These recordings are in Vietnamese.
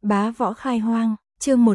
Bá võ khai hoang, chương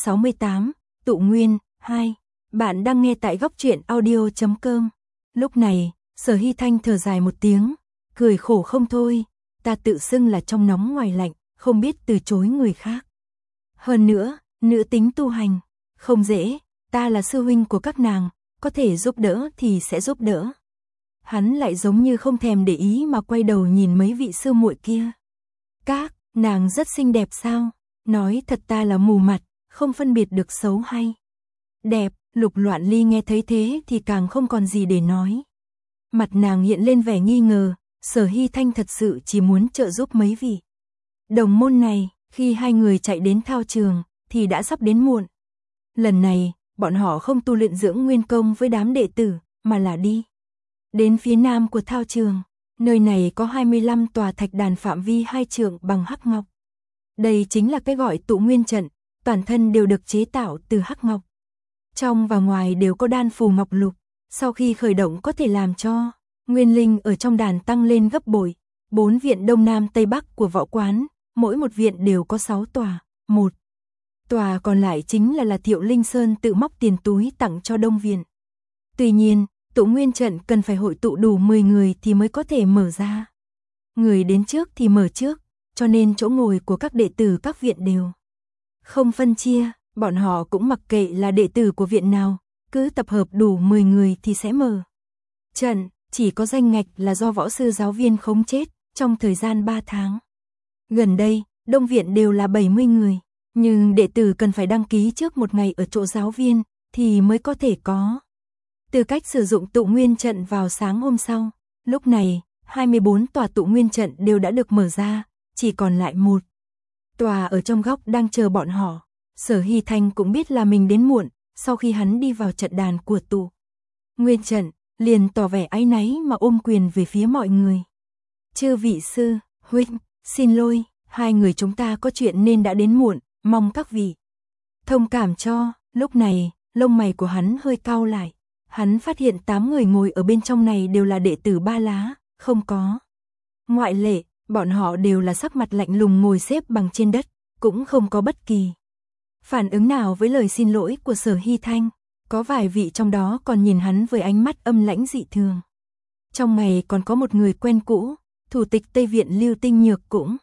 168, tụ nguyên, 2. Bạn đang nghe tại góc truyện audio.com. Lúc này, Sở Hy Thanh thở dài một tiếng, cười khổ không thôi, ta tự xưng là trong nóng ngoài lạnh, không biết từ chối người khác. Hơn nữa, nữ tính tu hành, không dễ, ta là sư huynh của các nàng, có thể giúp đỡ thì sẽ giúp đỡ. Hắn lại giống như không thèm để ý mà quay đầu nhìn mấy vị sư muội kia. Các nàng rất xinh đẹp sao? Nói thật ta là mù mặt, không phân biệt được xấu hay đẹp. Lục Loạn Ly nghe thấy thế thì càng không còn gì để nói. Mặt nàng hiện lên vẻ nghi ngờ, Sở Hy Thanh thật sự chỉ muốn trợ giúp mấy vị đồng môn này. Khi hai người chạy đến thao trường thì đã sắp đến muộn. Lần này, bọn họ không tu luyện dưỡng nguyên công với đám đệ tử, mà là đi đến phía nam của thao trường. Nơi này có 25 tòa thạch đàn phạm vi 2 trượng bằng hắc ngọc. Đây chính là cái gọi tụ nguyên trận, toàn thân đều được chế tạo từ hắc ngọc. Trong và ngoài đều có đan phù ngọc lục, sau khi khởi động có thể làm cho nguyên linh ở trong đàn tăng lên gấp bội. 4 viện đông nam tây bắc của võ quán, mỗi một viện đều có 6 tòa, một tòa còn lại chính là Thiệu Linh Sơn tự móc tiền túi tặng cho đông viện. Tuy nhiên, tụ nguyên trận cần phải hội tụ đủ 10 người thì mới có thể mở ra. Người đến trước thì mở trước, cho nên chỗ ngồi của các đệ tử các viện đều không phân chia, bọn họ cũng mặc kệ là đệ tử của viện nào, cứ tập hợp đủ 10 người thì sẽ mở trận, chỉ có danh ngạch là do võ sư giáo viên khống chết trong thời gian 3 tháng. Gần đây, đông viện đều là 70 người, nhưng đệ tử cần phải đăng ký trước một ngày ở chỗ giáo viên thì mới có thể có tư cách sử dụng tụ nguyên trận vào sáng hôm sau. Lúc này, 24 tòa tụ nguyên trận đều đã được mở ra, chỉ còn lại một tòa ở trong góc đang chờ bọn họ. Sở Hy Thanh cũng biết là mình đến muộn, sau khi hắn đi vào trận đàn của tụ nguyên trận, liền tỏ vẻ áy náy mà ôm quyền về phía mọi người. Chư vị sư, huynh, xin lỗi, hai người chúng ta có chuyện nên đã đến muộn, mong các vị thông cảm cho. Lúc này, lông mày của hắn hơi cau lại. Hắn phát hiện 8 người ngồi ở bên trong này đều là đệ tử Ba Lá, không có ngoại lệ, bọn họ đều là sắc mặt lạnh lùng ngồi xếp bằng trên đất, cũng không có bất kỳ phản ứng nào với lời xin lỗi của Sở Hy Thanh. Có vài vị trong đó còn nhìn hắn với ánh mắt âm lãnh dị thường. Trong ngày còn có một người quen cũ, thủ tịch Tây Viện Lưu Tinh Nhược cũng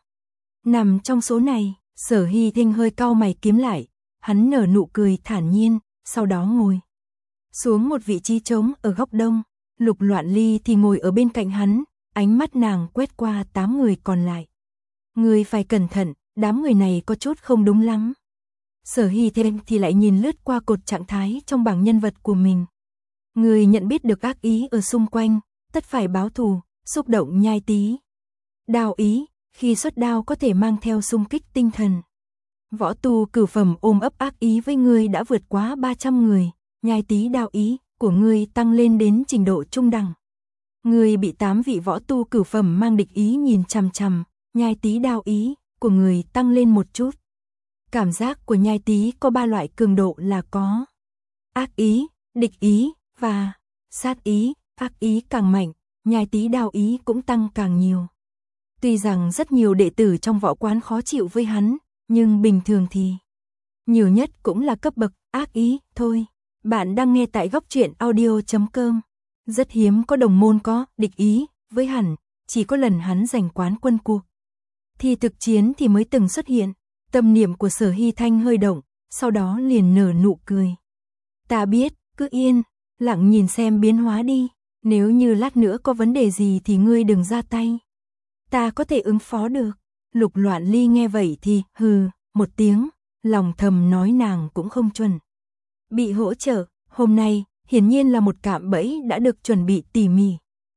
nằm trong số này. Sở Hy Thanh hơi cau mày kiếm lại, hắn nở nụ cười thản nhiên, sau đó ngồi xuống một vị trí trống ở góc đông. Lục Loạn Ly thì ngồi ở bên cạnh hắn, ánh mắt nàng quét qua 8 người còn lại. Người phải cẩn thận, đám người này có chút không đúng lắm. Sở Hy Thanh thì lại nhìn lướt qua cột trạng thái trong bảng nhân vật của mình. Người nhận biết được ác ý ở xung quanh, tất phải báo thù, xúc động nhai tí đao ý, khi xuất đao có thể mang theo xung kích tinh thần. Võ tu cửu phẩm ôm ấp ác ý với ngươi đã vượt quá 300 người, nhai tí đao ý của ngươi tăng lên đến trình độ trung đẳng. Ngươi bị 8 vị võ tu cửu phẩm mang địch ý nhìn chằm chằm, nhai tí đao ý của ngươi tăng lên một chút. Cảm giác của nhai tí có 3 loại cường độ là có ác ý, địch ý và sát ý. Ác ý càng mạnh, nhai tí đao ý cũng tăng càng nhiều. Tuy rằng rất nhiều đệ tử trong võ quán khó chịu với hắn, nhưng bình thường thì nhiều nhất cũng là cấp bậc ác ý thôi. Bạn đang nghe tại góc truyện audio.com. Rất hiếm có đồng môn có địch ý với hắn, chỉ có lần hắn giành quán quân cuộc thì thực chiến thì mới từng xuất hiện. Tâm niệm của Sở Hy Thanh hơi động, sau đó liền nở nụ cười. Ta biết, cứ yên lặng nhìn xem biến hóa đi, nếu như lát nữa có vấn đề gì thì ngươi đừng ra tay, ta có thể ứng phó được. Lục Loạn Ly nghe vậy thì hừ một tiếng, lòng thầm nói nàng cũng không chuẩn bị hỗ trợ. Hôm nay hiển nhiên là một cạm bẫy đã được chuẩn bị tỉ mỉ.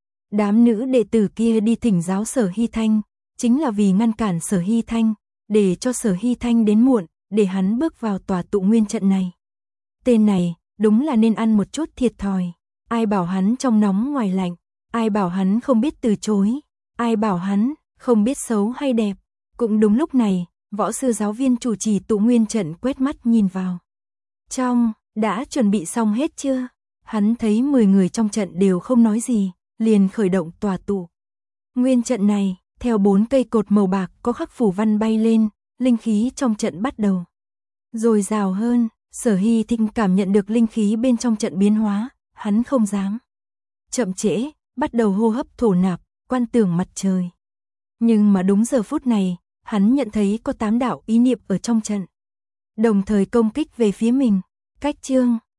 Đám nữ đệ tử kia đi thỉnh giáo Sở Hy Thanh, chính là vì ngăn cản Sở Hy Thanh, để cho Sở Hy Thanh đến muộn, để hắn bước vào tòa tụ nguyên trận này. Tên này đúng là nên ăn một chút thiệt thòi. Ai bảo hắn trong nóng ngoài lạnh, ai bảo hắn không biết từ chối, ai bảo hắn không biết xấu hay đẹp. Cũng đúng lúc này, võ sư giáo viên chủ trì tụ nguyên trận quét mắt nhìn vào trong. Đã chuẩn bị xong hết chưa? Hắn thấy 10 người trong trận đều không nói gì, liền khởi động tòa tụ nguyên trận này. Theo 4 cây cột màu bạc có khắc phù văn bay lên, linh khí trong trận bắt đầu dồi dào hơn. Sở Hy Thịnh cảm nhận được linh khí bên trong trận biến hóa, hắn không dám chậm trễ, bắt đầu hô hấp thổ nạp, quan tưởng mặt trời. Nhưng mà đúng giờ phút này, hắn nhận thấy có 8 đạo ý niệm ở trong trận, đồng thời công kích về phía mình. Cách chương